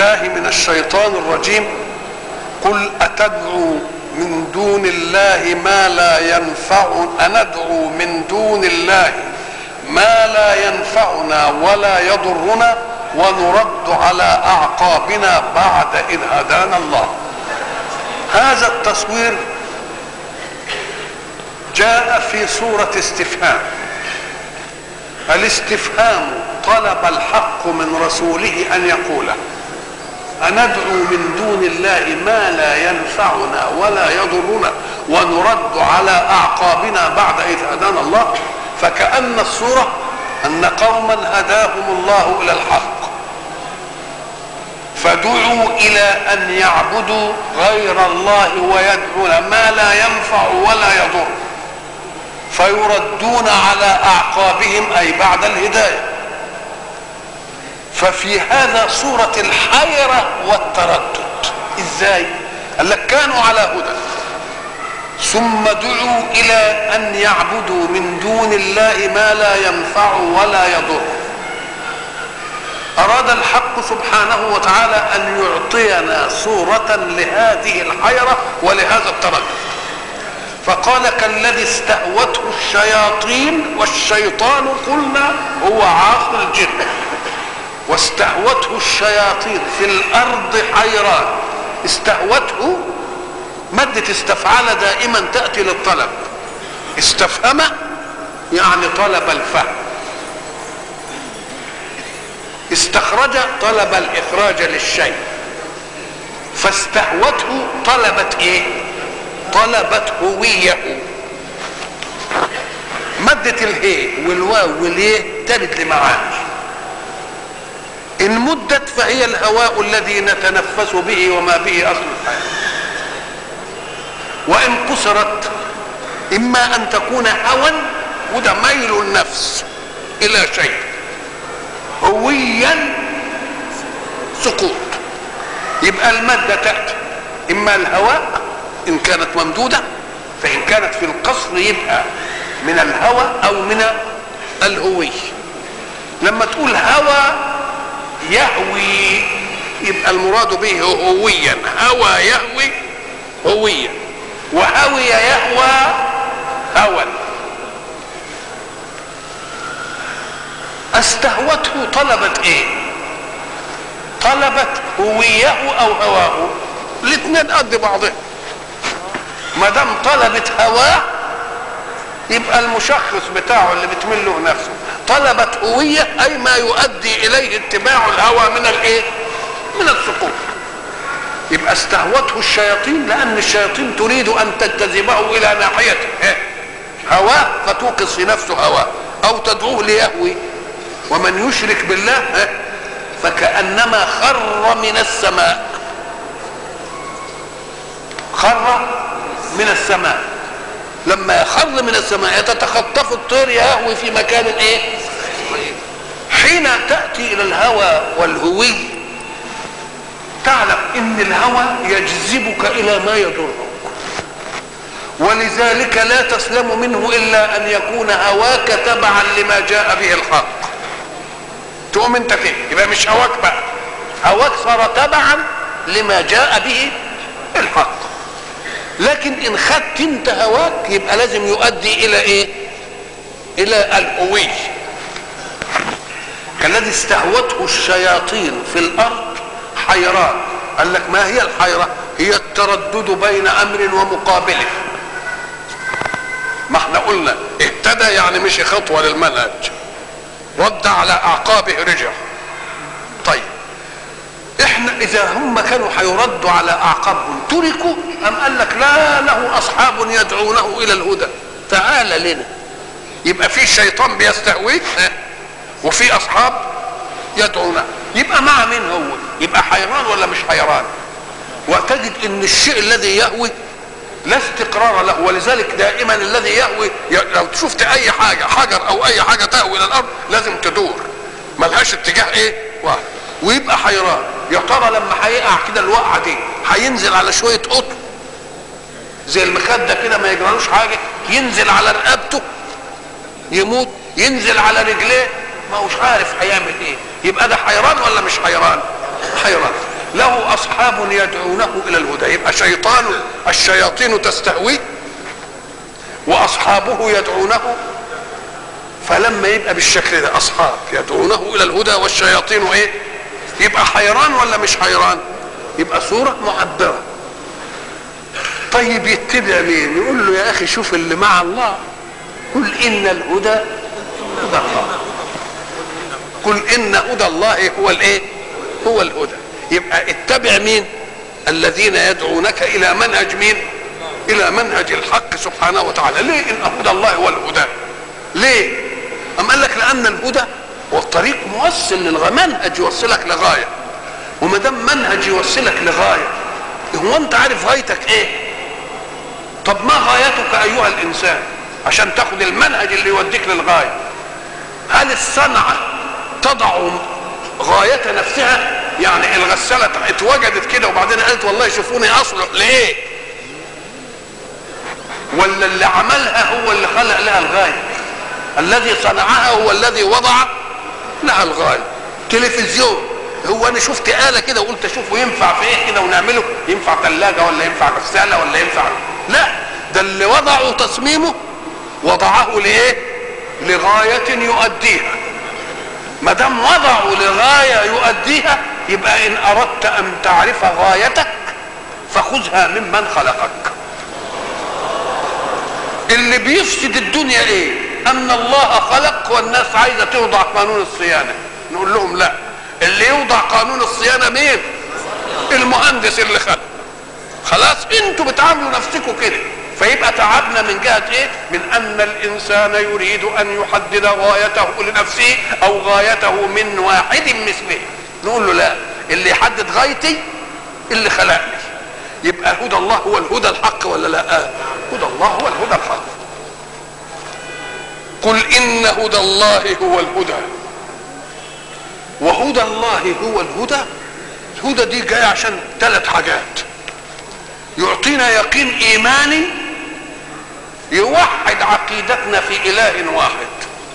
بالله من الشيطان الرجيم. قل أتدعو من دون الله ما لا ينفعنا ندعو من دون الله ما لا ينفعنا ولا يضرنا ونرد على أعقابنا بعد إذ هدانا الله. هذا التصوير جاء في صورة استفهام. الاستفهام طلب الحق من رسوله أن يقوله: أندعو من دون الله ما لا ينفعنا ولا يضرنا ونرد على أعقابنا بعد إذ هدانا الله. فكأن الصورة أن قوما هداهم الله إلى الحق فدعوا إلى أن يعبدوا غير الله ويدعون ما لا ينفع ولا يضر، فيردون على أعقابهم أي بعد الهداية. ففي هذا صورة الحيرة والتردد. إزاي؟ قال لك كانوا على هدى ثم دعوا إلى أن يعبدوا من دون الله ما لا ينفع ولا يضر. أراد الحق سبحانه وتعالى أن يعطينا صورة لهذه الحيرة ولهذا التردد، فقال: كالذي استهوته الشياطين والشيطان قلنا هو عاصي الجن، واستهوته الشياطين في الأرض حيران. استهوته مادة استفعل دائما تأتي للطلب. استفهم يعني طلب الفهم، استخرج طلب الإخراج للشيء، فاستهوته طلبت ايه؟ طلبت هويه. مادة الهي والواو واليه ترد لمعاني. إن مدت فهي الهواء الذي نتنفس به وما به أصل الحياة، وإن قصرت إما أن تكون هوى وده ميل النفس إلى شيء، هويا سقوط. يبقى المادة تأتي إما الهواء إن كانت ممدودة، فإن كانت في القصر يبقى من الهوى أو من الهوي. لما تقول هوى يهوي يبقى المراد به هويا. هوى يهوي هويا، وهوي يهوى هوى. استهوته طلبت ايه؟ طلبت هويه او هواه، الاثنين قد بعضهم. ما دام طلبت هواه يبقى المشخص بتاعه اللي بتميل له نفسه. طلبت هويه اي ما يؤدي اليه اتباع الهوى من الايه؟ من السقوط. يبقى استهوته الشياطين لان الشياطين تريد ان تجتذبه الى ناحيته هواه، فتوقظ في نفسه هواه او تدعوه ليهوي. ومن يشرك بالله فكأنما خر من السماء. خر من السماء، لما يخر من السماء يتتخطف الطير يهوي في مكان ايه؟ حين تأتي الى الهوى والهوي تعلم ان الهوى يجذبك الى ما يضرك، ولذلك لا تسلم منه الا ان يكون هواك تبعا لما جاء به الحق. تقوم انت كده يبقى مش هواك بقى، هواك صار تبعا لما جاء به الحق. لكن ان خدت انت هواك يبقى لازم يؤدي الى ايه؟ الى الهوي. كالذي استهوته الشياطين في الارض حيران. قال لك ما هي الحيرة؟ هي التردد بين امر ومقابله. ما احنا قلنا اهتدى يعني مشي خطوة للمنهج، رد على اعقابه رجع. طيب احنا اذا هم كانوا هيردوا على اعقابهم تركوا ام قال لك لا، له اصحاب يدعونه الى الهدى، تعال لنا. يبقى في شيطان بيستهويك وفي اصحاب يدعونه، يبقى مع مين هو؟ يبقى حيران ولا مش حيران؟ وتجد ان الشيء الذي يهوي لا استقرار له، ولذلك دائما الذي يهوي لو شفت اي حاجه حجر او اي حاجه تهوي الى الارض لازم تدور، ملهاش اتجاه ايه؟ واحد. ويبقى حيران، يا ترى لما هيقع كده الوقعه دي هينزل على شويه قطن زي المخده كده ما يجرالوش حاجه، ينزل على رقبته يموت، ينزل على رجليه ما هوش عارف هيعمل ايه. يبقى ده حيران ولا مش حيران؟ حيران. واصحاب يدعونه الى الهدى. يبقى الشياطين تستهويه واصحابه يدعونه. فلما يبقى بالشكل ده اصحاب يدعونه الى الهدى والشياطين ايه؟ يبقى حيران ولا مش حيران؟ يبقى صورة معبرة. طيب يتبع مين؟ يقول له يا اخي شوف اللي مع الله، قل ان الهدى هدى الله، قل ان هدى الله هو الايه؟ هو الهدى. يبقى اتبع مين؟ الذين يدعونك الى منهج مين؟ الى منهج الحق سبحانه وتعالى. ليه ان هدى الله هو الهدى؟ ليه؟ أم قال لك لأن الهدى هو الطريق موصل منهج يوصلك لغاية، وما دام منهج يوصلك لغاية، هو أنت عارف غايتك إيه؟ طب ما غايتك أيها الإنسان عشان تاخد المنهج اللي يوديك للغاية؟ هل الصنعة تضع غاية نفسها؟ يعني الغسالة اتوجدت كده وبعدين قالت والله شوفوني أصلح لإيه؟ ولا اللي عملها هو اللي خلق لها الغاية؟ الذي صنعها هو الذي وضع لها الغاية. تلفزيون، هو انا شفت آلة كده وقلت اشوفه ينفع في ايه كده ونعمله، ينفع ثلاجة ولا ينفع غسالة ولا ينفع؟ لا، ده اللي وضعوا تصميمه وضعه لايه؟ لغاية يؤديها. ما دام وضعوا لغاية يؤديها يبقى ان اردت ان تعرف غايتك فخذها ممن خلقك. اللي بيفسد الدنيا ايه؟ ان الله خلق والناس عايزه توضع قانون الصيانه. نقول لهم لا، اللي يوضع قانون الصيانه مين؟ المهندس اللي خلق. خلاص انتوا بتعاملوا نفسكم كده. فيبقى تعبنا من جهه ايه؟ من ان الانسان يريد ان يحدد غايته لنفسه او غايته من واحد مثله. نقول له لا، اللي يحدد غايتي اللي خلقني. يبقى هدى الله هو الهدى الحق ولا لا؟ هدى الله هو الهدى الحق. قل إن هدى الله هو الهدى. وهدى الله هو الهدى. الهدى دي جاية عشان 3 حاجات: يعطينا يقين إيماني يوحد عقيدتنا في إله واحد.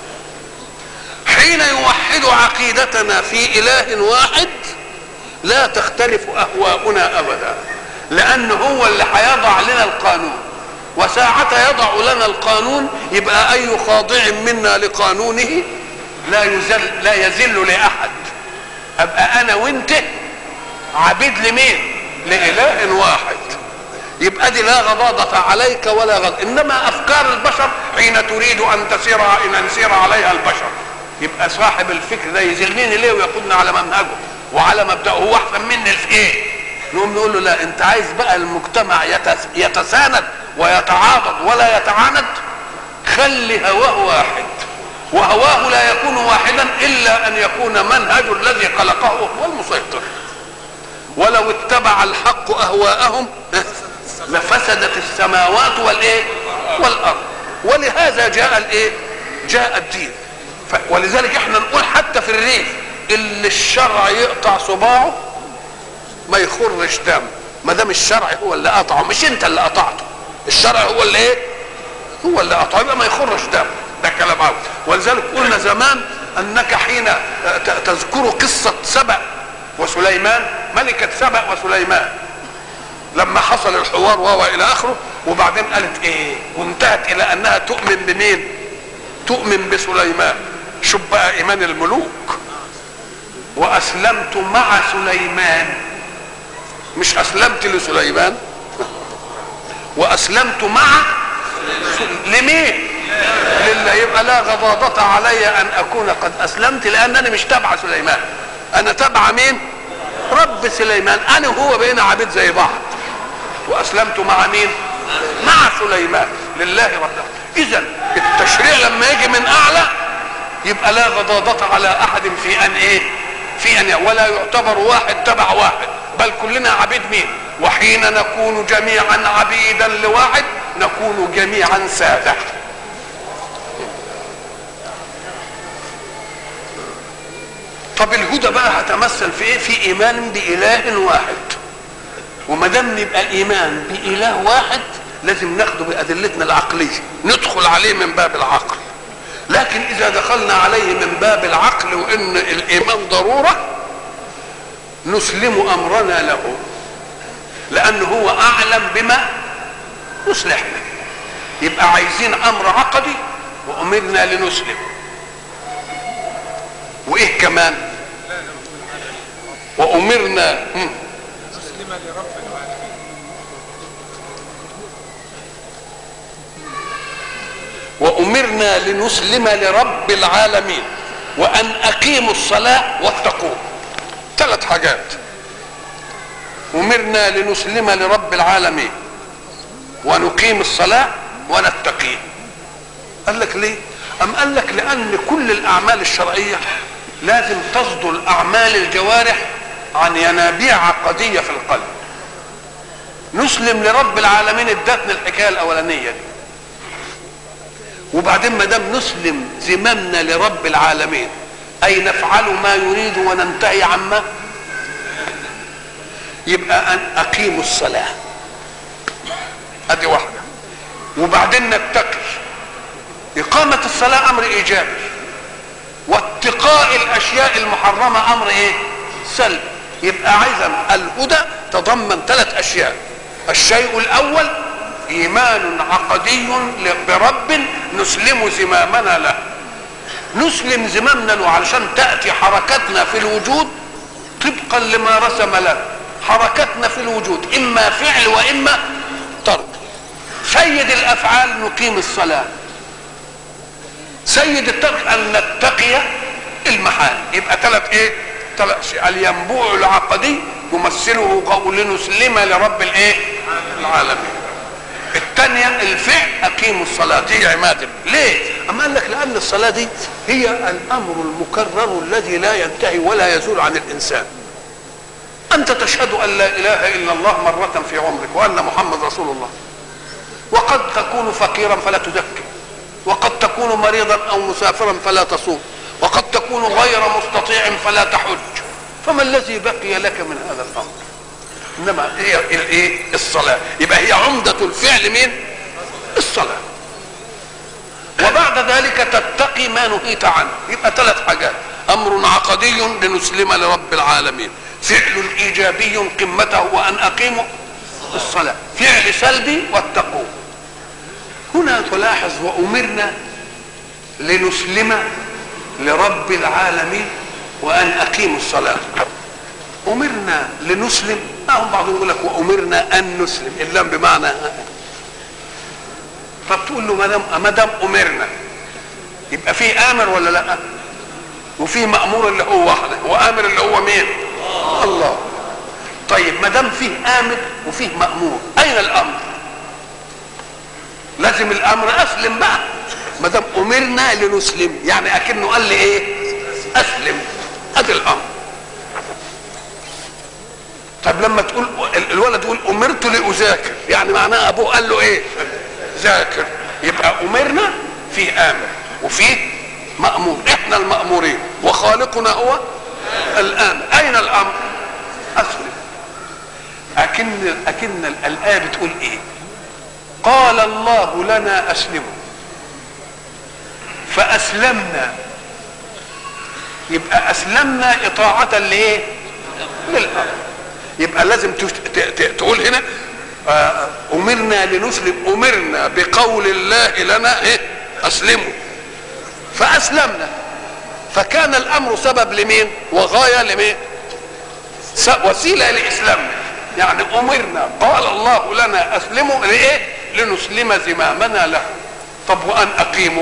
حين يوحد عقيدتنا في إله واحد لا تختلف أهواؤنا أبدا، لأنه هو اللي هيضع لنا القانون. وساعة يضع لنا القانون يبقى أي خاضع منا لقانونه لا يذل لأحد. أبقى أنا وأنت عبيد لمين؟ لإله واحد. يبقى دي لا غضاضة عليك ولا غض. إنما أفكار البشر حين تريد أن نسير عليها البشر، يبقى صاحب الفكر ده يذلني ليه ويقودنا على منهجه وعلى مبدأه. هو أحسن مني في إيه؟ نقوم نقول له لا، أنت عايز بقى المجتمع يتساند ويتعاضد ولا يتعاند، خلي هواه واحد، وهواه لا يكون واحدا إلا أن يكون منهج الذي خلقه هو المسيطر. ولو اتبع الحق أهواءهم لفسدت السماوات والإيه؟ والأرض. ولهذا جاء الإيه؟ جاء الدين. ولذلك احنا نقول حتى في الريف اللي الشرع يقطع صباعه ما يخرش دم، ما دام الشرع هو اللي قطعه، مش انت اللي قطعته. الشرع هو اللي ايه؟ هو اللي قطعه، يبقى ما يخرش دم. ده كلام عاوز. ولذلك قلنا زمان انك حين تذكر قصه سبأ وسليمان، ملكه سبأ وسليمان، لما حصل الحوار وهو الى اخره، وبعدين قالت ايه؟ وانتهت الى انها تؤمن بمين؟ تؤمن بسليمان. شوف بقى ايمان الملوك. واسلمت مع سليمان، مش اسلمت لسليمان، واسلمت مع لمين؟ لله. يبقى لا غضاضة علي ان اكون قد اسلمت، لانني مش تبع سليمان، انا تبع مين؟ رب سليمان. انا وهو بقينا عبيد زي بعض. واسلمت مع مين؟ مع سليمان لله رب العالمين. اذا التشريع لما يجي من اعلى يبقى لا غضاضة على احد في ان ايه؟ في ان ولا يعتبر واحد تبع واحد، بل كلنا عبيد مين؟ وحين نكون جميعا عبيدا لواحد نكون جميعا سادة. طب الهدى بقى هتمثل في ايه؟ في ايمان باله واحد. وما دام نبقى ايمان باله واحد لازم ناخده بادلتنا العقليه، ندخل عليه من باب العقل. لكن اذا دخلنا عليه من باب العقل وان الايمان ضروره نسلم امرنا له. لأنه هو أعلم بما يصلحنا. يبقى عايزين أمر عقدي وأمرنا لنسلم، وإيه كمان؟ وأمرنا نسلم لرب العالمين. وأمرنا لنسلم لرب العالمين وأن أقيموا الصلاة واتقوه. 3 حاجات. أمرنا لنسلم لرب العالمين ونقيم الصلاة ونتقيه. قال لك ليه؟ أم قال لك لأن كل الأعمال الشرعية لازم تصدر أعمال الجوارح عن ينابيع عقدية في القلب. نسلم لرب العالمين ادتنا الحكاية الأولانية دي، وبعدين ما دام نسلم زمامنا لرب العالمين أي نفعل ما يريد وننتهي عما، يبقى أن أقيموا الصلاة، هذه واحدة. وبعدين نتقي. إقامة الصلاة أمر إيجابي، واتقاء الأشياء المحرمة أمر إيه؟ سلبي. يبقى عايزا الهدى تضمن 3 أشياء. الشيء الأول إيمان عقدي برب نسلم زمامنا له. نسلم زمامنا له علشان تأتي حركتنا في الوجود طبقا لما رسم له. حركتنا في الوجود إما فعل وإما ترك. سيد الأفعال نقيم الصلاة، سيد الترك أن نتقي المحال. يبقى 3 إيه؟ 3 أشياء. الينبوع العقدي يمثله قول نسلم لرب الإيه؟ العالمين. الثانية الفعل أقيموا الصلاة، دي عماد. ليه؟ أما قال لك لأن الصلاة دي هي الأمر المكرر الذي لا ينتهي ولا يزول عن الإنسان. أنت تشهد أن لا إله إلا الله مرة في عمرك وأن محمد رسول الله، وقد تكون فقيرا فلا تزكي، وقد تكون مريضا أو مسافرا فلا تصوم، وقد تكون غير مستطيع فلا تحج. فما الذي بقي لك من هذا الأمر؟ إنما هي الايه؟ الصلاة. يبقى هي عمدة الفعل مين؟ الصلاة. وبعد ذلك تتقي ما نهيت عنه. يبقى 3 حاجات. أمر عقدي لنسلم لرب العالمين، فعل إيجابي قمته وأن أقيموا الصلاة، فعل سلبي واتقوا. هنا تلاحظ وأمرنا لنسلم لرب العالمين وأن أقيموا الصلاة. أمرنا لنسلم، هم بعضهم يقول لك وأمرنا أن نسلم، اللام بمعنى طب تقول له ما دام أمرنا يبقى فيه آمر ولا لا؟ وفيه مأمور اللي هو واحد، وآمر اللي هو مين؟ الله. طيب ما دام فيه آمر وفيه مأمور، أين الأمر؟ لازم الأمر أسلم بقى. ما دام أمرنا لنسلم يعني أكنه قال لي إيه؟ أسلم. أدي الأمر. طب لما تقول الولد يقول أمرت لأذاكر، يعني معناه أبوه قال له إيه؟ ذاكر. يبقى أمرنا في آمر وفي مأمور، إحنا المأمورين وخالقنا هو الآمر. أين الأمر؟ أسلم. أكن الآية بتقول إيه؟ قال الله لنا أسلموا فأسلمنا. يبقى أسلمنا إطاعة لإيه؟ للأمر. يبقى لازم تقول هنا أمرنا لنسلم، أمرنا بقول الله لنا إيه؟ أسلموا فأسلمنا. فكان الأمر سبب لمين؟ وغاية لمين؟ وسيلة لإسلامنا. يعني أمرنا، قال الله لنا أسلموا لإيه؟ لنسلم زمامنا له. طب وأن أقيموا؟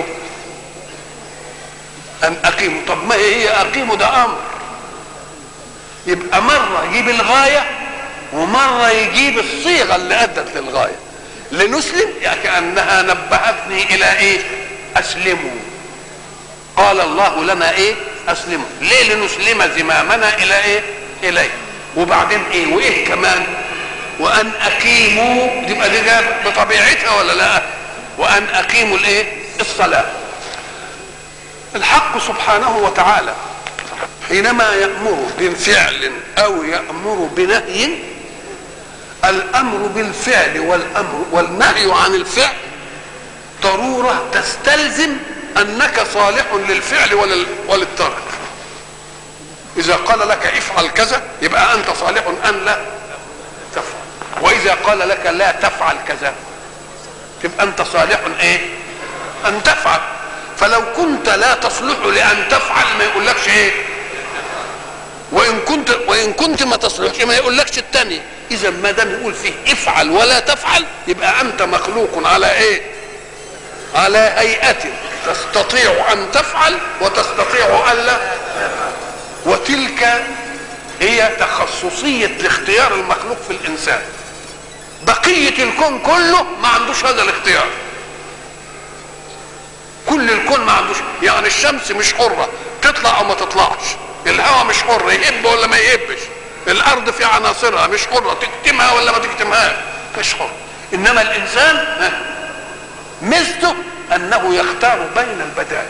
أن أقيموا، طب ما هي أقيموا ده أمر. يبقى مرة يجيب الغاية ومرة يجيب الصيغة اللي أدت للغاية. لنسلم يعني كأنها نبهتني إلى إيه؟ أسلموا. قال الله لنا إيه؟ أسلموا. ليه؟ لنسلم زمامنا إلى إيه؟ إليه. وبعدين إيه؟ وإيه كمان؟ وأن أقيموا، يبقى دي بطبيعتها ولا لا؟ وأن أقيموا الإيه؟ الصلاة. الحق سبحانه وتعالى حينما يأمر بفعل أو يأمر بنهي، الأمر بالفعل والأمر والنهي عن الفعل ضرورة تستلزم أنك صالح للفعل وللترك. إذا قال لك افعل كذا يبقى أنت صالح أن لا تفعل، واذا قال لك لا تفعل كذا تبقى انت صالح ايه ان تفعل. فلو كنت لا تصلح لان تفعل ما يقولكش ايه، وان كنت ما تصلحش ما يقولكش الثاني. اذا ما دام يقول فيه افعل ولا تفعل يبقى انت مخلوق على ايه، على هيئة تستطيع ان تفعل وتستطيع الا. وتلك هي تخصصية الاختيار المخلوق في الانسان. بقية الكون كله ما عندوش هذا الاختيار. كل الكون ما عندوش، يعني الشمس مش حرة تطلع او ما تطلعش، الهواء مش حر يهب ولا ما يهبش، الارض في عناصرها مش حرة تكتمها ولا ما تكتمهاش، مش حر. انما الانسان ميزته انه يختار بين البدائل،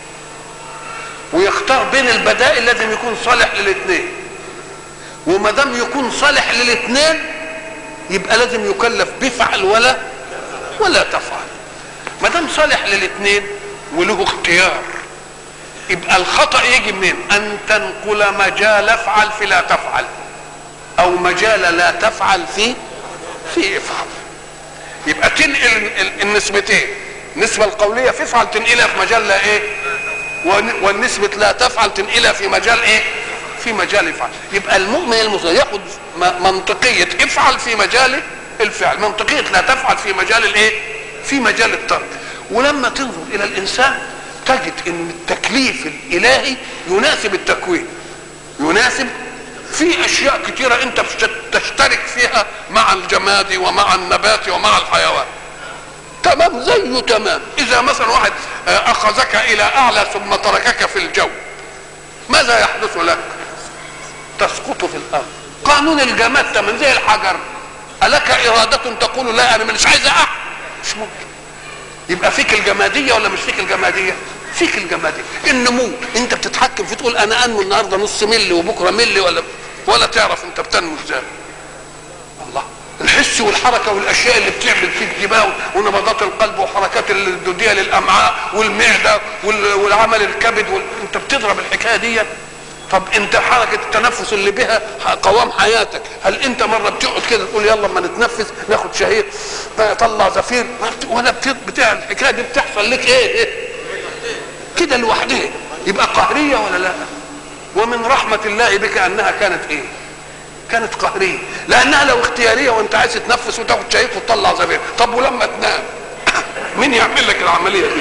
ويختار بين البدائل لازم يكون صالح للاثنين. وما دام يكون صالح للاثنين يبقى لازم يكلف بفعل ولا تفعل. ما دام صالح للاثنين وله اختيار يبقى الخطأ يجي منين؟ ان تنقل مجال افعل في لا تفعل، او مجال لا تفعل في افعل. يبقى تنقل النسبتين، النسبة القولية في افعل تنقلها في مجال لا ايه، والنسبة لا تفعل تنقلها في مجال ايه، في مجال افعل. يبقى المؤمن المسلم ياخد منطقية افعل في مجال الفعل، منطقية لا تفعل في مجال الايه، في مجال الترك. ولما تنظر الى الانسان تجد ان التكليف الالهي يناسب التكوين، يناسب في اشياء كتيرة انت تشترك فيها مع الجماد ومع النبات ومع الحيوان تمام زيه تمام. اذا مثلا واحد اخذك الى اعلى ثم تركك في الجو ماذا يحدث لك؟ تسقط في الارض. قانون الجماد تمام زي الحجر. ألك إرادة تقول لا أنا مش عايز أقع؟ مش ممكن. يبقى فيك الجمادية ولا مش فيك الجمادية؟ فيك الجمادية. النمو أنت بتتحكم في تقول أنا أنمو النهارده نص ملي وبكرة ملي ولا تعرف أنت بتنمو إزاي. الله. الحس والحركة والأشياء اللي بتعمل فيك دي بقى ونبضات القلب وحركات الدودية للأمعاء والمعدة والعمل الكبد أنت بتضرب الحكاية دي. طب انت حركة التنفس اللي بها قوام حياتك، هل انت مرة بتقعد كده تقول يلا اما نتنفس ناخد شهيق طلع زفير ولا بتاع الحكاية دي بتحصل لك ايه كده لوحدها؟ يبقى قهرية ولا لا؟ ومن رحمة الله بك انها كانت ايه؟ كانت قهرية، لانها لو اختيارية وانت عايز تتنفس وتاخد شهيق وتطلع زفير، طب ولما تنام مين يعمل لك العملية دي؟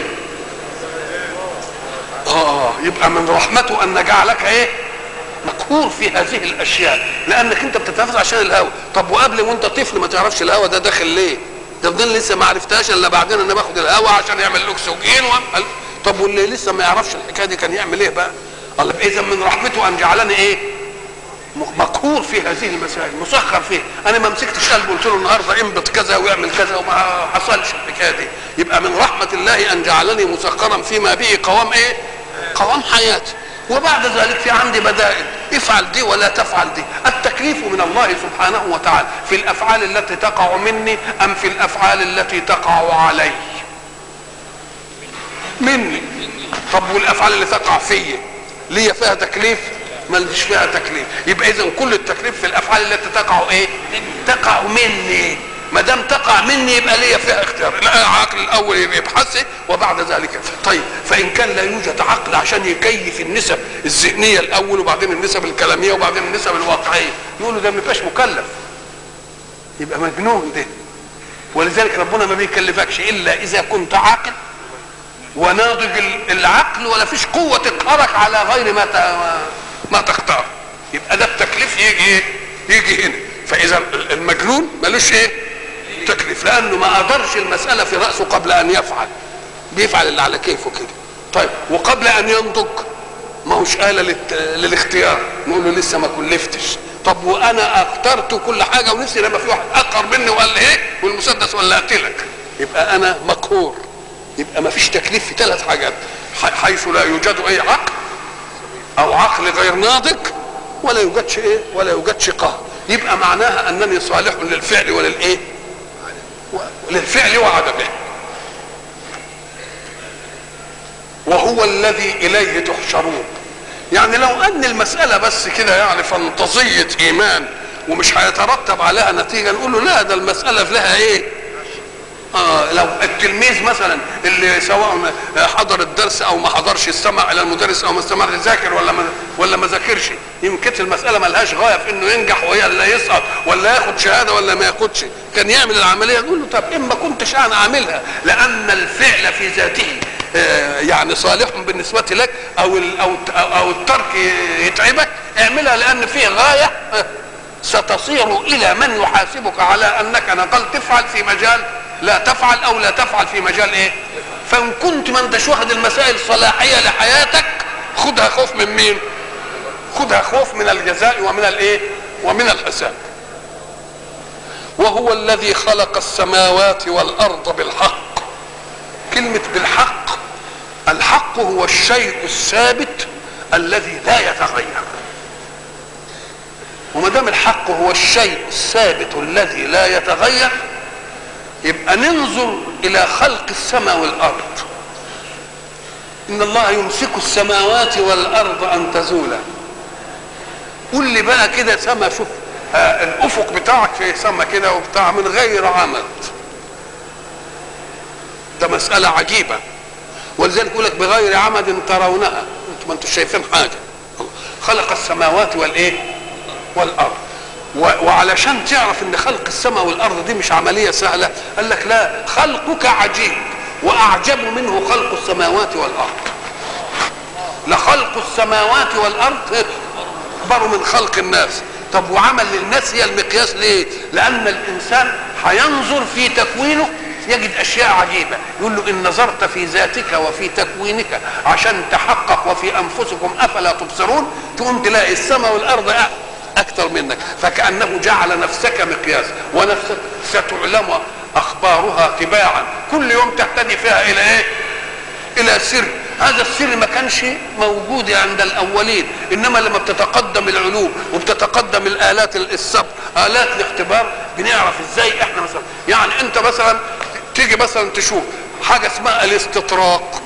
يبقى من رحمته ان جعلك ايه؟ مقهور في هذه الاشياء، لانك انت بتتنفس عشان الهواء. طب وقبل وانت طفل ما تعرفش الهواء ده داخل ليه؟ ده بدل لسه ما عرفتهاش الا بعدين انا باخد الهواء عشان يعمل الاكسجين طب واللي لسه ما يعرفش الحكايه دي كان يعمل ايه بقى؟ الله. اذا من رحمته ان جعلني ايه؟ مقهور في هذه المسائل، مسخر فيه. انا ما مسكتش قلبه قلت له النهارده انبط كذا ويعمل كذا وما حصلش الحكايه دي. يبقى من رحمه الله ان جعلني مسخرا فيما به قوام ايه؟ قوام حياتي. وبعد ذلك في عندي بدائل، افعل دي ولا تفعل دي. التكليف من الله سبحانه وتعالى في الافعال التي تقع مني ام في الافعال التي تقع علي؟ مني. طب والافعال اللي تقع فيا ليه فيها تكليف؟ ماليش فيها تكليف. يبقى اذا كل التكليف في الافعال التي تقع ايه؟ تقع مني. ما دام تقع مني يبقى ليا فيها اختيار. العقل الاول يبحث وبعد ذلك. طيب فان كان لا يوجد عقل عشان يكيف النسب الذهنيه الاول وبعدين النسب الكلاميه وبعدين النسب الواقعيه، يقول له ده ما يبقاش مكلف، يبقى مجنون ده. ولذلك ربنا ما بيكلفكش الا اذا كنت عاقل وناضج العقل ولا فيش قوه تقهرك على غير ما تختار. يبقى ده التكليف يجي هنا. فاذا المجنون ملوش ايه؟ تكليف، لانه ما قدرش المساله في راسه قبل ان يفعل، بيفعل اللي على كيفه كده. طيب وقبل ان ينضج ما هوش آلة للاختيار، نقول له لسه ما كلفتش. طب وانا اخترت كل حاجه ونفسي لما في واحد اقر مني وقال لي ايه والمسدس ولا اقتلك، يبقى انا مقهور. يبقى ما فيش تكليف في ثلاث حاجات، حيث لا يوجد اي عقل او عقل غير ناضج ولا يوجدش ايه؟ ولا يوجدش قهر. يبقى معناها انني صالح للفعل وللايه؟ للفعل وعدمه. وهو الذي اليه تحشرون. يعني لو ان المساله بس كده يعني فانتظيه ايمان ومش هيترتب عليها نتيجه، نقول له لا، ده المساله لها ايه؟ لو التلميذ مثلا اللي سواء حضر الدرس او ما حضرش، استمع الى المدرس او ما استمعش، ذاكر ولا ما ذاكرش، يمكن المساله ما لهاش غايه في انه ينجح وهي اللي يسقط، ولا ياخد شهاده ولا ما ياخدش، كان يعمل العمليه. نقول له طب اما كنتش انا عاملها لان الفعل في ذاته يعني صالح بالنسبه لك، او الترك يتعبك، اعملها لان فيه غايه ستصير الى من يحاسبك على انك نقلت تفعل في مجال لا تفعل، او لا تفعل في مجال ايه. فان كنت ما انتش واخد المسائل صلاحيه لحياتك، خدها خوف من مين؟ خدها خوف من الجزاء ومن الايه؟ ومن الحساب. وهو الذي خلق السماوات والارض بالحق. كلمه بالحق، الحق هو الشيء الثابت الذي لا يتغير، وما دام الحق هو الشيء الثابت الذي لا يتغير، يبقى ننظر الى خلق السماء والارض. ان الله يمسك السماوات والارض ان تزولا. قول لي بقى كده سما، شوف الافق بتاعك في سما كده وبتاع من غير عمد، ده مساله عجيبه. ولذلك يقول لك بغير عمد ترونها، انتم ما انتم شايفين حاجه. خلق السماوات والايه؟ والارض. وعلشان تعرف ان خلق السماء والارض دي مش عمليه سهله، قال لك لا، خلقك عجيب، واعجب منه خلق السماوات والارض. لخلق السماوات والارض اكبر من خلق الناس. طب وعمل للناس هي المقياس ليه؟ لان الانسان هينظر في تكوينه يجد اشياء عجيبه، يقول له ان نظرت في ذاتك وفي تكوينك عشان تحقق وفي انفسكم افلا تبصرون، تقوم تلاقي السماء والارض اكثر منك. فكانه جعل نفسك مقياس، ونفسك ستعلم اخبارها تباعا، كل يوم تهتدي فيها الى ايه؟ الى سر. هذا السر ما كانش موجود عند الاولين، انما لما بتتقدم العلوم وبتتقدم الالات الصبر، الات الاختبار، بنعرف ازاي احنا مثلا. يعني انت مثلا تيجي مثلا تشوف حاجه اسمها الاستطراق.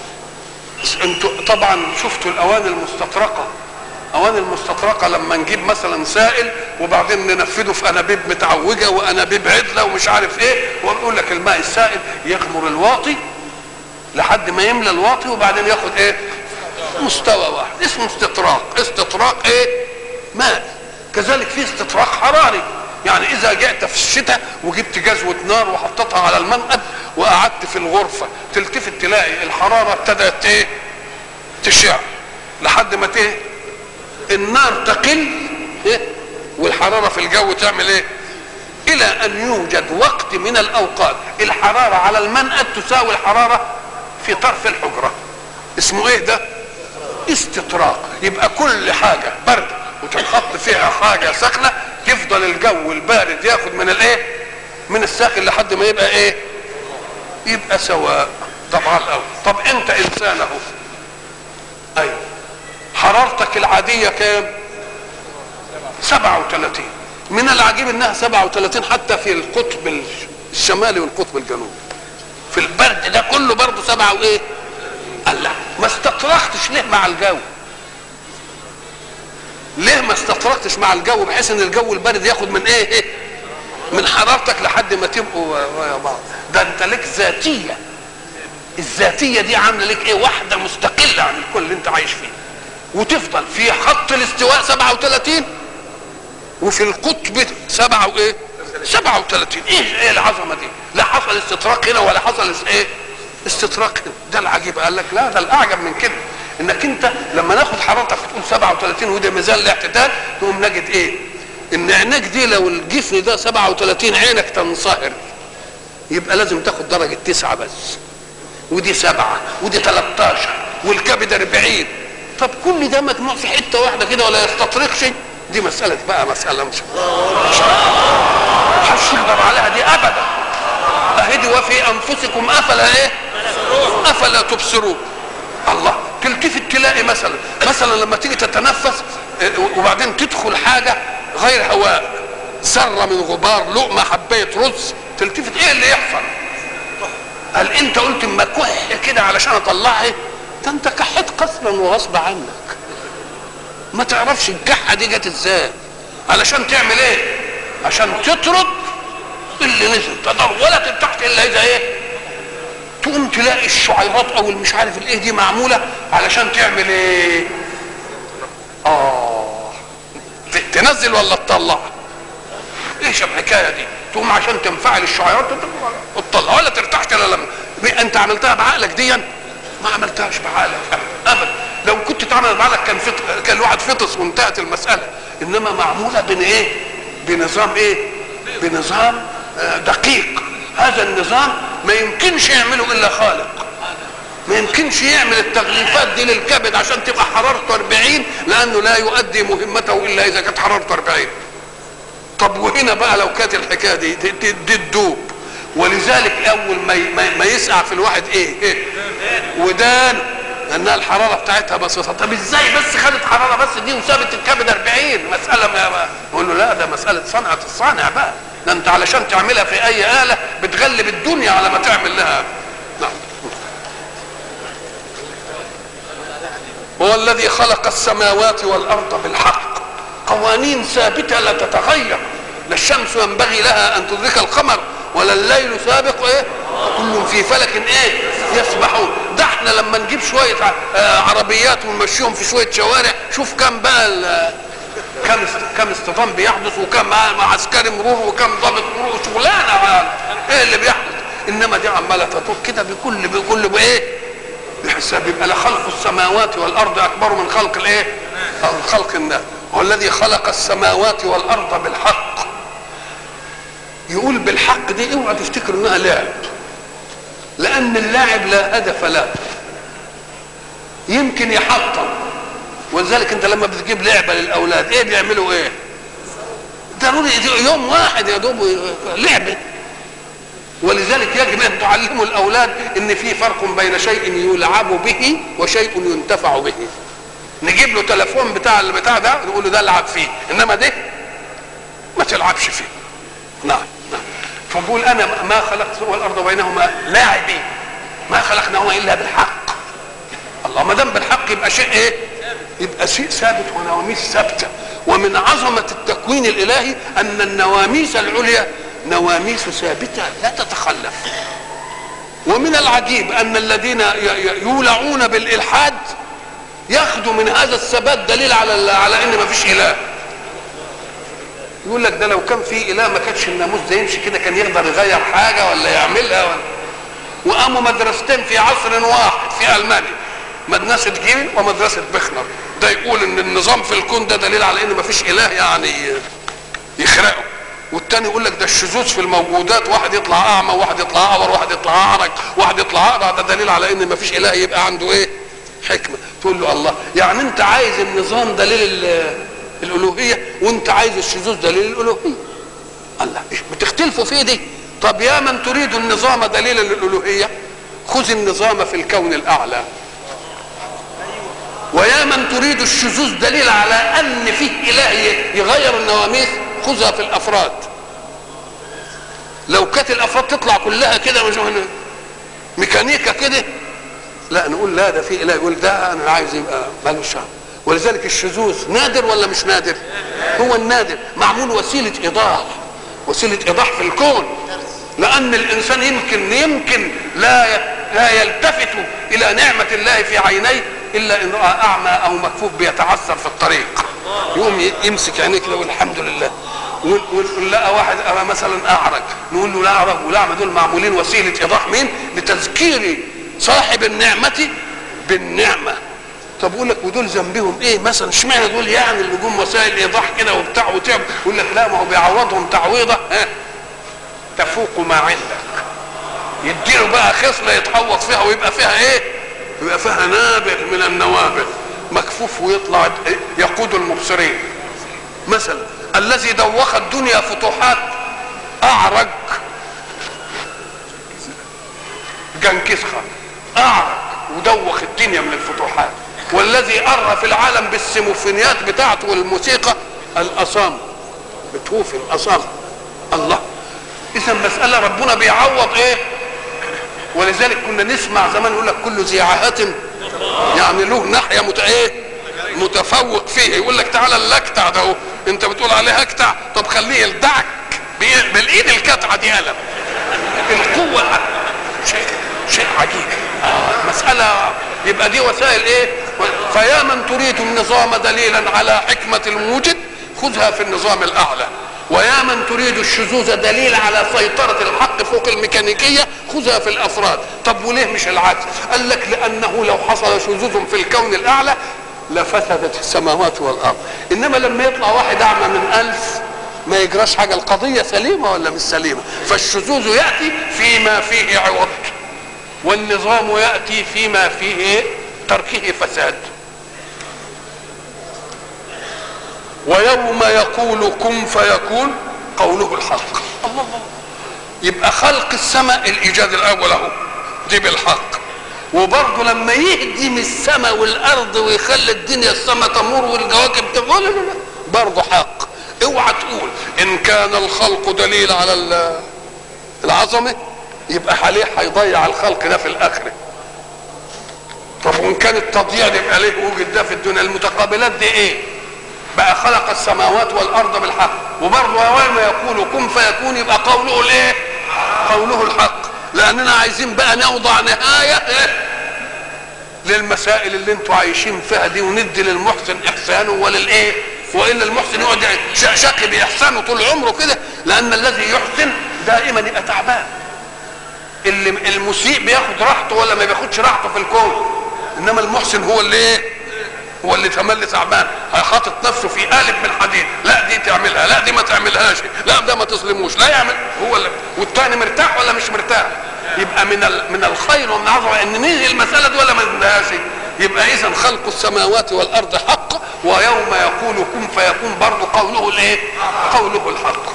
انتوا طبعا شفتوا الاواني المستطرقه. اواني المستطرقه لما نجيب مثلا سائل وبعدين ننفذه في انابيب متعوجه وانابيب عدله ومش عارف ايه، ونقول لك الماء السائل يغمر الواطي لحد ما يملى الواطي، وبعدين ياخد ايه؟ مستوى واحد، اسمه استطراق. استطراق ايه؟ ماء. كذلك في استطراق حراري، يعني اذا جئت في الشتاء وجبت جزوه نار وحطيتها على المنقد وقعدت في الغرفه، تلتفت تلاقي الحراره ابتدت ايه؟ تشع لحد ما النار تقل إيه؟ والحراره في الجو تعمل ايه؟ الى ان يوجد وقت من الاوقات الحراره على المنقد تساوي الحراره في طرف الحجره. اسمه ايه ده؟ استطراق. يبقى كل حاجه برد وتنحط فيها حاجه سخنه، يفضل الجو البارد ياخد من الايه؟ من الساخن لحد ما يبقى ايه؟ يبقى سواء. طبعا الاول. طب انت انسان اهو، ايوه، حرارتك العاديه كام؟ 37. من العجيب انها 37 حتى في القطب الشمالي والقطب الجنوبي. في البرد ده كله برضه 7 وايه؟ قال لا، ما استطرقتش ليه مع الجو؟ ليه ما استطرقتش مع الجو بحيث ان الجو البارد ياخد من ايه؟ من حرارتك لحد ما تبقوا ويا بعض. ده انت لك ذاتيه. الذاتيه دي عامله لك ايه؟ واحده مستقله عن الكل اللي انت عايش فيه، وتفضل في خط الاستواء 37 وفي القطب 7 وايه؟ 37. ايه العظمه دي؟ لا حصل استطراق هنا ولا حصل ايه؟ استطراق هنا. ده العجيب. قال لك لا، ده الاعجب من كده انك انت لما ناخد حرارتك تقول 37 وده ميزان الاعتدال، تقوم نجد ايه؟ ان عينك دي لو الجفن ده 37 عينك تنصهر، يبقى لازم تاخد درجه 9 بس، ودي 7 ودي 13 والكبد 40. طب كل ده مجموع في حته واحده كده ولا يستطرقش؟ دي مساله بقى، مساله مش محدش يقدر عليها دي ابدا. اهدي وفي انفسكم افلا ايه؟ افلا تبصرون. الله، تلتفت تلاقي مثلا لما تيجي تتنفس وبعدين تدخل حاجه غير هواء، ذره من غبار، لقمه، حبايه رز، تلتفت ايه اللي يحصل؟ هل انت قلت اما كح كده علشان اطلعها؟ ده انت كحيت قصرا وغصب عنك، ما تعرفش الكحه دي جت ازاي. علشان تعمل ايه؟ عشان تطرد اللي نزل تدور ولا ترتاح الا اذا ايه؟ تقوم تلاقي الشعيرات او المش عارف الايه دي معموله علشان تعمل ايه؟ تنزل ولا تطلع؟ ايش الحكايه دي؟ تقوم عشان تنفعل الشعيرات تطلع ولا ترتاحش الا لما انت عملتها بعقلك دي؟ ما عملتهاش بعقلك ابدا. لو كنت تعمل بعقلك كان الواحد فطس وانتهت المساله، انما معموله بين ايه؟ بنظام ايه؟ بنظام دقيق. هذا النظام ما يمكنش يعمله الا خالق، ما يمكنش يعمل التغليفات دي للكبد عشان تبقى حرارته 40 لانه لا يؤدي مهمته الا اذا كانت حرارته 40. طب وهنا بقى لو كانت الحكايه دي تدوب، ولذلك اول ما يسقع في الواحد ايه؟ ودان، لانها الحراره بتاعتها بسيطه. طب ازاي بس خدت حراره بس دي وسابت الكبد 40؟ مساله ما نقول له لا، ده مساله صنعه الصانع بقى، ده انت علشان تعملها في اي اله بتغلب الدنيا على ما تعمل لها. نعم. هو الذي خلق السماوات والارض بالحق، قوانين ثابته لا تتغير. لا الشمس ينبغي لها ان تدرك القمر ولا الليل سابق ايه؟ كل في فلك ايه؟ يسبحون. ده احنا لما نجيب شويه عربيات ونمشيهم في شويه شوارع، شوف كم بقى كم اصطدام بيحدث، وكم عسكري مرور، وكم ضابط مرور، شغلانه ايه اللي بيحدث. انما دي عماله تطوق كده بكل بايه؟ بحساب. يبقى لخلق السماوات والارض اكبر من خلق الايه؟ خلق الناس. هو الذي خلق السماوات والارض بالحق. يقول بالحق دي اوعى تفتكروا انها لعب، لان اللاعب لا هدف له، يمكن يحطم. ولذلك انت لما بتجيب لعبه للاولاد ايه بيعملوا ايه؟ ضروري يوم واحد يا دوب لعبه. ولذلك يجب ان تعلموا الاولاد ان في فرق بين شيء يلعب به وشيء ينتفع به. نجيب له تليفون بتاع ده نقول له ده العب فيه، انما ده ما تلعبش فيه. نعم. فبقول انا ما خلقت السماء والارض بينهما لاعبين، ما خلقناهما الا بالحق. الله، ما دام بالحق يبقى شيء ايه؟ يبقى شيء ثابت ونواميس ثابته. ومن عظمه التكوين الالهي ان النواميس العليا نواميس ثابته لا تتخلف. ومن العجيب ان الذين يولعون بالالحاد ياخذوا من هذا الثبات دليل على ان ما فيش اله. يقول لك ده لو كان في اله ما كانش الناموس ده يمشي كده، كان يقدر يغير حاجه ولا يعملها وقاموا مدرستين في عصر واحد في المانيا، مدرسه جيل ومدرسه بخنر. ده يقول ان النظام في الكون ده دليل على ان ما فيش اله يعني يخرقه، والتاني يقول لك ده الشذوذ في الموجودات، واحد يطلع اعمى وواحد يطلع اعور وواحد يطلع اعرج وواحد يطلع اقرع، ده دليل على ان ما فيش اله يبقى عنده ايه؟ حكمه. تقول له الله، يعني انت عايز النظام دليل الالوهيه وانت عايز الشذوذ دليل الالوهيه. الله، بتختلفوا في دي. طب يا من تريد النظام دليلا للالوهيه خذ النظام في الكون الاعلى، ويا من تريد الشذوذ دليل على ان فيه اله يغير النواميس خذها في الافراد. لو كانت الافراد تطلع كلها كده مش ميكانيكا كده، لا نقول لا ده في اله. يقول ده انا عايز يبقى مالوش شأن. ولذلك الشذوذ نادر ولا مش نادر؟ هو النادر معمول وسيله ايضاح، وسيله ايضاح في الكون. لان الانسان يمكن لا يلتفت الى نعمه الله في عينيه الا ان راى اعمى او مكفوف بيتعثر في الطريق، يقوم يمسك عينيه كده ويقول الحمد لله. ونقول لقى واحد مثلا اعرج، نقول له الاعرج والاعمى دول معمولين وسيله ايضاح مين؟ لتذكير صاحب النعمه بالنعمه. طب يقول لك ودول ذنبهم ايه مثلا؟ اشمعنى دول يعني اللي جم وسائل ايضاح كده وبتاع وتعب؟ يقول لك لا، ما هو بيعوضهم تعويضه تفوق ما عندك، يديله بقى خصله يتحوط فيها ويبقى فيها ايه؟ يبقى فيها نابغ من النوابغ مكفوف ويطلع يقود المبصرين. مثلا الذي دوخ الدنيا فتوحات اعرج جنكيز خان، اعرج ودوخ الدنيا من الفتوحات. والذي أرى في العالم بالسيمفونيات بتاعته والموسيقى الأصم، بتوفي الأصم. الله، إذا مسألة ربنا بيعوض إيه؟ ولذلك كنا نسمع زمان يقول لك كل ذي عاهة، يعني له ناحية متفوق فيه. يقول لك تعالى اللكتع ده انت بتقول عليه اكتع، طب خليه يلدعك بالايد الكتعه دي قلم. القوه شيء عجيب. مساله. يبقى دي وسائل ايه؟ فيا من تريد النظام دليلا على حكمه الموجد خذها في النظام الاعلى، ويا من تريد الشذوذ دليل على سيطره الحق فوق الميكانيكيه خذها في الافراد. طب وليه مش العكس؟ قال لك لانه لو حصل شذوذ في الكون الاعلى لفسدت السماوات والارض، انما لما يطلع واحد اعمى من 1000 ما يجراش حاجه، القضيه سليمه ولا مش سليمه؟ فالشذوذ ياتي فيما فيه عوض، والنظام ياتي فيما فيه تركه فساد. ويوم يقول كن فيكون قوله الحق. الله. يبقى خلق السماء الايجاد الاول اهو دي بالحق، وبرضه لما يهدم السماء والارض ويخلي الدنيا السماء تمر والكواكب تمر لا برضه حق. اوعى تقول ان كان الخلق دليل على العظمه يبقى عليه هيضيع الخلق ده في الاخره. طب وان كان التضييع يبقى ليه وجد ده في الدنيا؟ المتقابلات دي ايه؟ بقى خلق السماوات والارض بالحق، وبرضه اول ما يقول كن فيكون يبقى قوله الايه؟ قوله الحق. لاننا عايزين بقى نوضع نهايه للمسائل اللي انتوا عايشين فيها دي، وندي للمحسن احسانه وللايه؟ والا المحسن يقعد شقي باحسانه طول عمره كده، لان الذي يحسن دائما يبقى تعبان. اللي المسيء بياخد راحته ولا ما بياخدش راحته في الكون، انما المحسن هو اللي ايه؟ هو اللي تملي تعبان، حاطط نفسه في قالب من حديد، لا دي تعملها، لا دي ما تعملهاش، لا ده ما تظلموش، لا يعمل هو اللي. والثاني مرتاح ولا مش مرتاح؟ يبقى من الخير ومن العظمه ان ننهي المساله دي ولا ما ننهاش. يبقى اذا خلق السماوات والارض حق، ويوم يقول كن فيكون برضه قوله الايه؟ قوله الحق.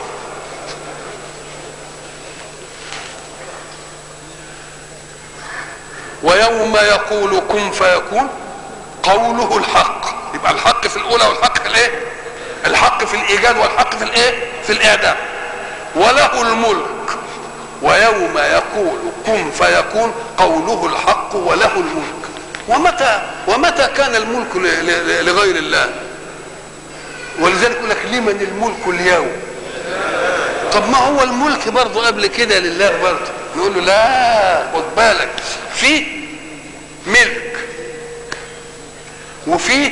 ويوم يقول كن فيكون قوله الحق. يبقى الحق في الاولى والحق في الايه؟ الحق في الايجاد والحق في الايه؟ في الاعدام. وله الملك. ويوم يقول كن فيكون قوله الحق وله الملك. ومتى كان الملك لغير الله؟ ولذلك يقول لك لمن الملك اليوم؟ طب ما هو الملك برضه قبل كده لله برضه. نقول له لا خد بالك، في ملك وفي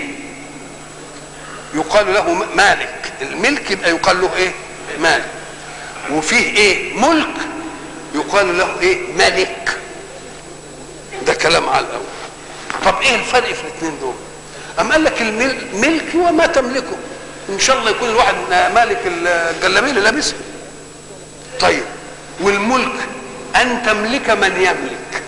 يقال له مالك. الملك يبقى يقال له ايه؟ مالك. وفيه ايه؟ ملك يقال له ايه؟ ملك. ده كلام على الاول. طب ايه الفرق في الاثنين دول؟ أم قال لك الملك ملك وما تملكه. ان شاء الله يكون الواحد مالك الجلابيه اللي لابسها. طيب والملك ان تملك من يملك،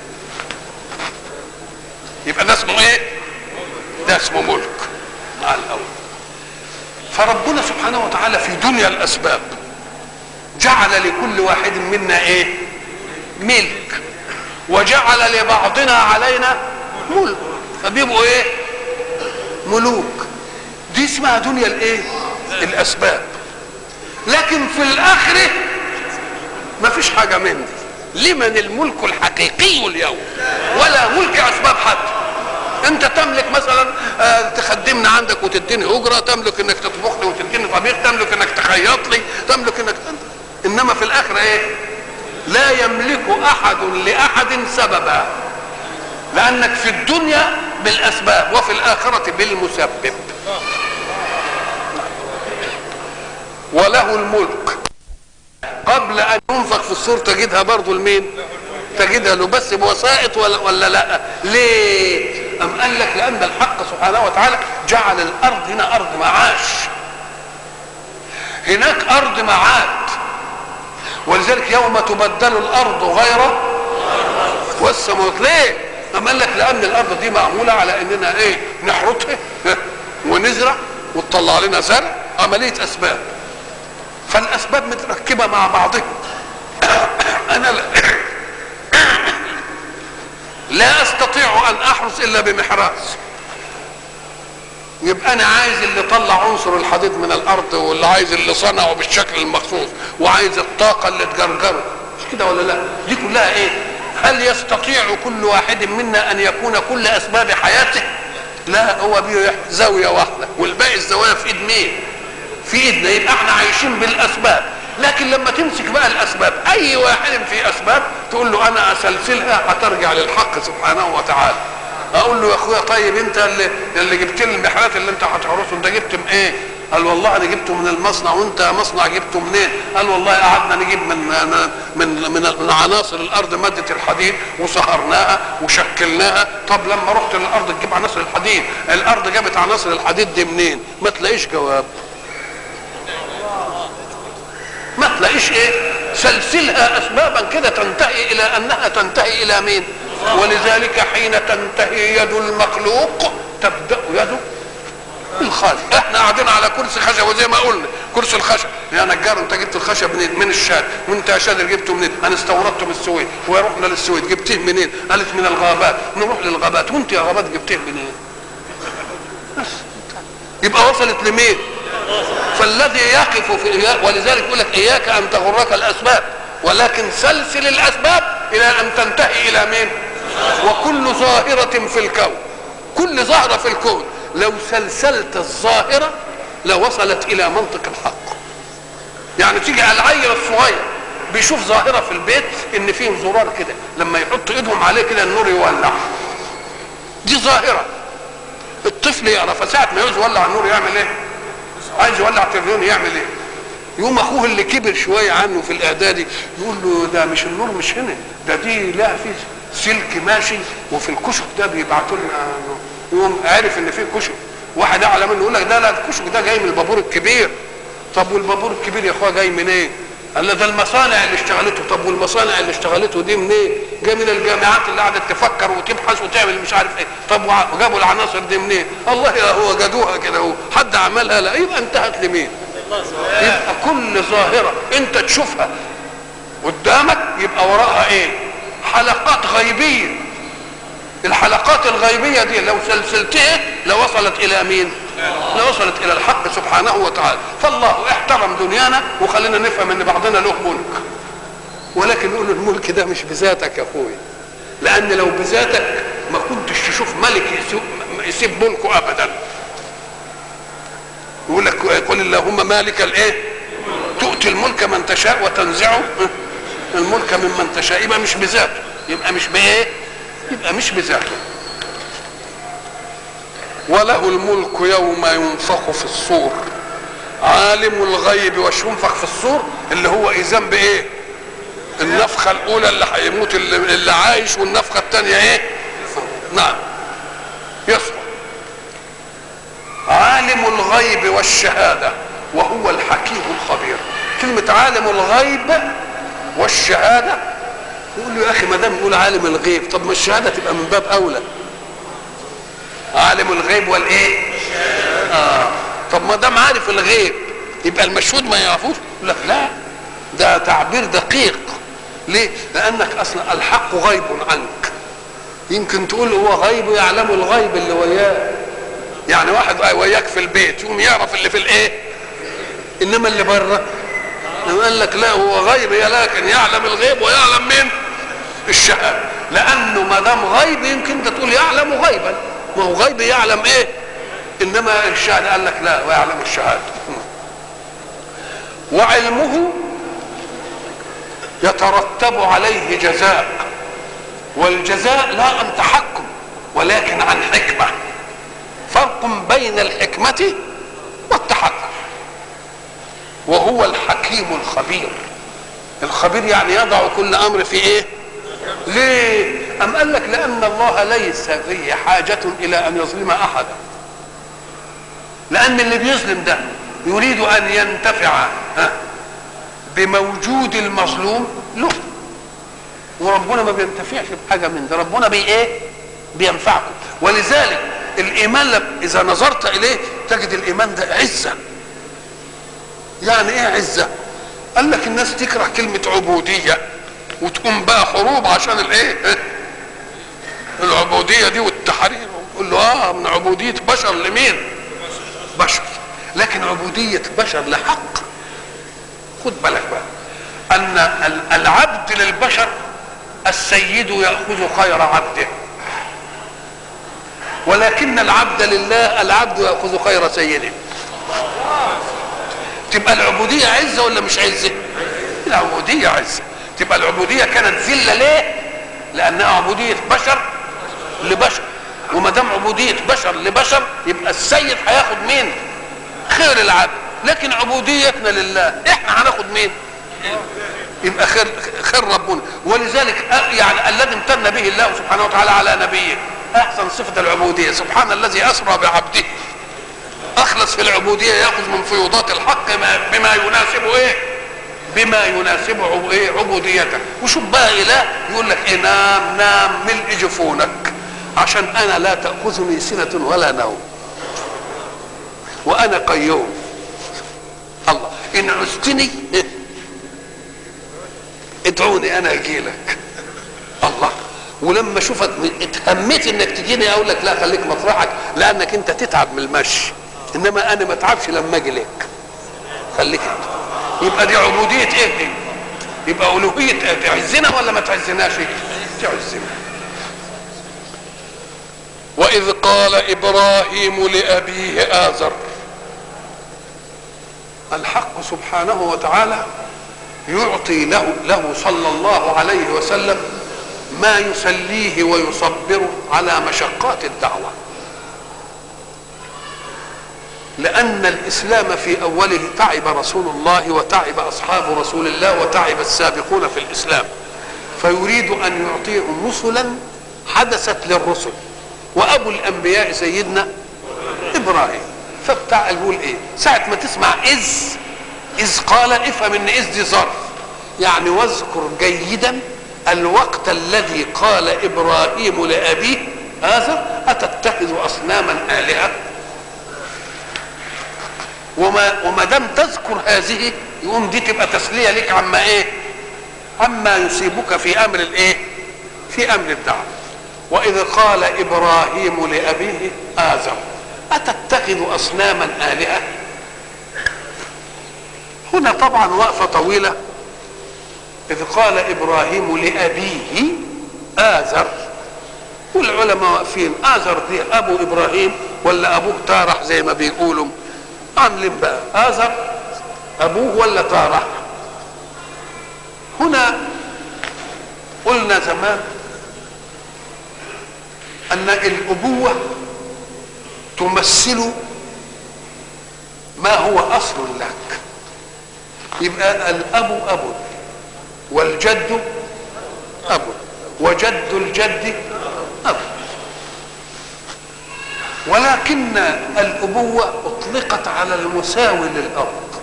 يبقى ده اسمه ايه؟ ده اسمه ملك مع الاول. فربنا سبحانه وتعالى في دنيا الاسباب جعل لكل واحد منا ايه؟ ملك، وجعل لبعضنا علينا ملك، فبيبقوا ايه؟ ملوك. دي اسمها دنيا الايه؟ الاسباب. لكن في الاخره ما فيش حاجه من دي. لمن الملك الحقيقي اليوم؟ ولا ملك اسباب حد. انت تملك مثلا تخدمنا عندك وتديني اجره، تملك انك تطبخ لي وتديني طبيخ، تملك انك تخيط لي، تملك انك انما في الاخره ايه؟ لا يملك احد لاحد سببا، لانك في الدنيا بالاسباب وفي الاخره بالمسبب. وله الملك. قبل ان ينفخ في الصور تجدها برضو لمين؟ تجدها له بس بوسائط ولا لا؟ ليه؟ أم قال لك لأن الحق سبحانه وتعالى جعل الأرض هنا أرض معاش، هناك أرض معاد. ولذلك يوم تبدل الأرض غير والسماوات. ليه؟ أم قال لك لأن الأرض دي معمولة على إننا إيه؟ نحرثها ونزرع وتطلع لنا زرع، عملية أسباب. فالأسباب متركبة مع بعضها. أنا لا استطيع ان احرس الا بمحراس. يبقى انا عايز اللي طلع عنصر الحديد من الارض، واللي عايز اللي صنعه بالشكل المخصوص، وعايز الطاقه اللي تجرجره، مش كده ولا لا؟ دي كلها ايه؟ هل يستطيع كل واحد منا ان يكون كل اسباب حياته؟ لا، هو زاويه واحده، والباقي الزوايا في ايد مين؟ في ايدنا، يبقى احنا عايشين بالاسباب. لكن لما تمسك بقى الاسباب، اي واحد في اسباب تقول له انا اسلسلها هترجع للحق سبحانه وتعالى. اقول له يا اخويا طيب انت اللي جبت لي المحلات اللي انت هتحرسه انت جبت من ايه؟ قال والله انا جبته من المصنع. وانت يا مصنع جبته منين؟ قال والله قعدنا نجيب من عناصر الارض ماده الحديد وصهرناها وشكلناها. طب لما رحت للارض تجيب عناصر الحديد، الارض جابت عناصر الحديد دي منين؟ ما تلاقيش جواب، ما تلاقيش ايه؟ سلسلها اسبابا كده تنتهي الى انها تنتهي الى مين؟ ولذلك حين تنتهي يد المخلوق تبدا يده الخالق. احنا قاعدين على كرسي خشب، وزي ما قلنا كرسي الخشب يا نجار انت جبت الخشب منين؟ من الشاد. وانت يا شادر جبته منين؟ انا استوردته من السويد. ورحنا للسويد جبتيه منين؟ قالت من الغابات. نروح للغابات. وانت يا غابات جبتيه منين؟ بس يبقى وصلت لمين؟ فالذي يقف في، ولذلك يقول لك اياك ان تغرك الاسباب، ولكن سلسل الاسباب الى ان تنتهي الى مين؟ وكل ظاهرة في الكون، كل ظاهرة في الكون لو سلسلت الظاهرة لوصلت الى منطق الحق. يعني تيجي على العيل الصغير بيشوف ظاهرة في البيت ان فيه زرار كده لما يحط ايدهم عليه كده النور يولع، دي ظاهرة الطفل يعرف. فساعة ما يعوز يولع النور يعمل ايه؟ عايز يولع تلفزيون يعمل ايه؟ يوم اخوه اللي كبر شويه عنه في الاعدادي يقول له ده مش النور مش هنا، ده دي لا في سلك ماشي وفي الكشك ده بيبعتوا لنا. يوم عارف ان في كشك، واحد اعلى منه يقول لك ده لا الكشك ده جاي من البابور الكبير. طب والبابور الكبير يا اخويا جاي منين؟ إيه؟ قال له ده المصانع اللي اشتغلته. طب والمصانع اللي اشتغلته دي منين؟ إيه؟ جاي من الجامعات اللي قعدت تفكر وتبحث وتعمل مش عارف ايه. طب وجابوا العناصر دي منين؟ إيه؟ الله يا هو جدوها كده هو حد عملها؟ لا. يبقى انتهت لمين؟ يبقى كل ظاهرة انت تشوفها قدامك يبقى وراءها ايه؟ حلقات غيبية. الحلقات الغيبية دي لو سلسلتها لوصلت الى مين؟ لوصلت الى الحق سبحانه وتعالى. فالله احترم دنيانا وخلينا نفهم ان بعضنا له ملك، ولكن نقول الملك ده مش بذاتك يا اخوي، لان لو بذاتك ما كنتش تشوف ملك يسيب ملكه ابدا. يقول لك قل اللهم مالك الايه؟ تؤتي الملك من تشاء وتنزع الملك ممن تشاء. يبقى مش بذاته، يبقى مش بايه؟ يبقى مش بذاته. وله الملك يوم ينفخ في الصور عالم الغيب ينفخ في الصور اللي هو اذن بايه؟ النفخه الاولى اللي هيموت اللي عايش، والنفخه الثانيه ايه؟ نعم يصبح. عالم الغيب والشهاده وهو الحكيم الخبير. كلمه عالم الغيب والشهاده يقول له يا اخي ما دام يقول عالم الغيب طب ما الشهاده تبقى من باب اولى. عالم الغيب والايه؟ طب ما دام عارف الغيب يبقى المشهود ما يعرفوش؟ يقول لك لا، ده تعبير دقيق. ليه؟ لانك اصلا الحق غيب عنك. يمكن تقول هو غيب يعلم الغيب اللي وياه، يعني واحد وياك في البيت يقوم يعرف اللي في الايه؟ انما اللي بره قال لك لا هو غيب لكن يعلم الغيب ويعلم مين؟ الشهاده. لانه ما دام غيب يمكن انت تقول يعلم غيبا، ما هو غيب يعلم ايه؟ انما الشهاده قال لك لا ويعلم الشهاده. وعلمه يترتب عليه جزاء، والجزاء لا عن تحكم ولكن عن حكمه. فرق بين الحكمه والتحكم. وهو الحكيم الخبير. الخبير يعني يضع كل امر في ايه؟ ليه؟ أم قال لك لأن الله ليس فيه حاجة إلى أن يظلم أحدا، لأن اللي بيظلم ده يريد أن ينتفع بموجود المظلوم له، وربنا ما بينتفعش بحاجة من ده. ربنا بإيه؟ بينفعكم. ولذلك الإيمان إذا نظرت إليه تجد الإيمان ده عزة. يعني إيه عزة؟ قال لك الناس تكره كلمة عبودية وتقوم بقى حروب عشان الايه؟ العبوديه دي والتحرير. وتقول له من عبوديه بشر لمين؟ بشر. لكن عبوديه بشر لحق. خد بالك بقى ان العبد للبشر السيد ياخذ خير عبده، ولكن العبد لله العبد ياخذ خير سيده. تبقى العبودية عزة ولا مش عزة؟ العبودية عزة. تبقى العبودية كانت ذلة ليه؟ لأنها عبودية بشر لبشر، وما دام عبودية بشر لبشر يبقى السيد هياخد مين؟ خير العبد. لكن عبوديتنا لله احنا هناخد مين؟ يبقى خير ربنا. ولذلك يعني الذي امتن به الله سبحانه وتعالى على نبيه احسن صفة العبودية. سبحان الذي اسرى بعبده، اخلص في العبودية، ياخذ من فيوضات الحق بما يناسبه ايه؟ بما يناسبه ايه؟ عبوديته. وشوف بقى اله يقول لك ايه؟ نام نام ملء جفونك عشان انا لا تاخذني سنة ولا نوم وانا قيوم. الله ان عزتني ادعوني انا اجي لك. الله، ولما اشوفك اتهميت انك تجيني اقول لك لا خليك مطرحك لانك انت تتعب من المشي، انما انا ما اتعبش لما اجي لك، خليك انت. يبقى دي عبوديه ايه دي؟ يبقى الوهيه. تعزنا ولا ما تعزناش؟ تعزنا. واذ قال ابراهيم لابيه آزر، الحق سبحانه وتعالى يعطي له صلى الله عليه وسلم ما يسليه ويصبره على مشقات الدعوة، لأن الإسلام في أوله تعب رسول الله وتعب أصحاب رسول الله وتعب السابقون في الإسلام، فيريد أن يعطيهم رسلا حدثت للرسل، وأبو الأنبياء سيدنا إبراهيم. فبتاع يقول إيه؟ ساعة ما تسمع إذ قال افهم إن إذ دي ظرف، يعني واذكر جيدا الوقت الذي قال إبراهيم لأبيه آزر أتتخذ أصناما آلهة. وما دام تذكر هذه يقوم دي تبقى تسلية لك عما إيه؟ عما يصيبك في أمر الإيه؟ في أمر الدعوة. وإذ قال إبراهيم لأبيه آزر أتتخذ أصناما آلهة. هنا طبعا وقفة طويلة. إذ قال إبراهيم لأبيه آزر، والعلماء واقفين آزر دي أبو إبراهيم ولا أبوه تارح زي ما بيقولوا؟ عاملين بقى آزر أبوه ولا تارح؟ هنا قلنا زمان أن الأبوة تمثل ما هو أصل لك، يبقى الأب أب والجد أب وجد الجد أب. ولكن الأبوة أطلقت على المساوي للأب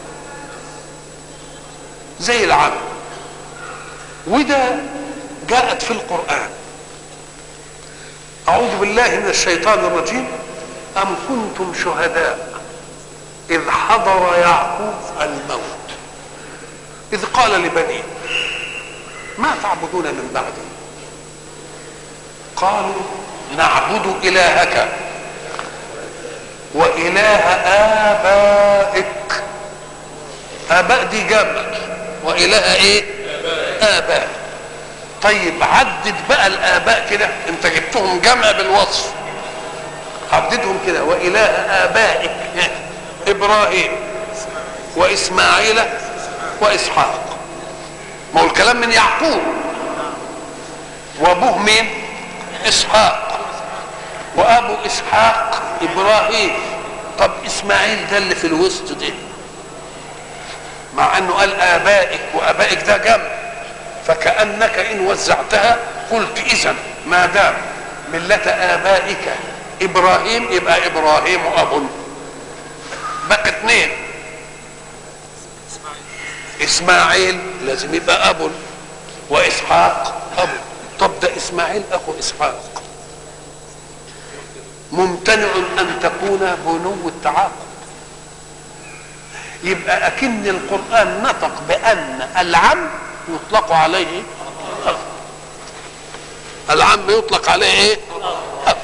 زي العم، وده جاءت في القرآن. أعوذ بالله من الشيطان الرجيم. أم كنتم شهداء إذ حضر يعقوب الموت إذ قال لبنيه ما تعبدون من بعدي قالوا نعبد إلهك وإله آبائك. آباء دي جمع، وإله إيه؟ آباء. طيب عدد بقى الآباء كده، أنت جبتهم جمع بالوصف، عددهم كده. وإله آبائك إبراهيم وإسماعيل وإسحاق. ما هو الكلام من يعقوب، وأبوه مين؟ إسحاق، وأبو إسحاق إبراهيم. طب إسماعيل ده اللي في الوسط ده، مع أنه قال آبائك وآبائك ده جمع، فكأنك إن وزعتها قلت إذن ما دام ملة آبائك إبراهيم يبقى إبراهيم أب، بقى اثنين. إسماعيل لازم يبقى أب، وإسحاق أب. طب ده إسماعيل أخو إسحاق، ممتنع أن تكون بنو التعاقب. يبقى أكن القرآن نطق بأن العم يطلق عليه أب، العم يطلق عليه إيه؟ أب.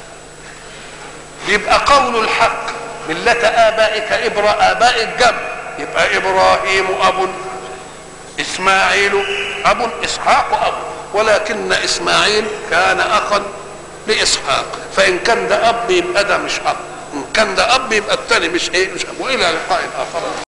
يبقى قول الحق ملة آبائك آبائك جمع، يبقى إبراهيم أب، إسماعيل أب، إسحاق أب. ولكن إسماعيل كان أخا لإسحاق، فإن كان ده أب يبقى ده مش أب، إن كان ده أب يبقى الثاني مش إيه؟ مش أب. وإلى لقاء آخر.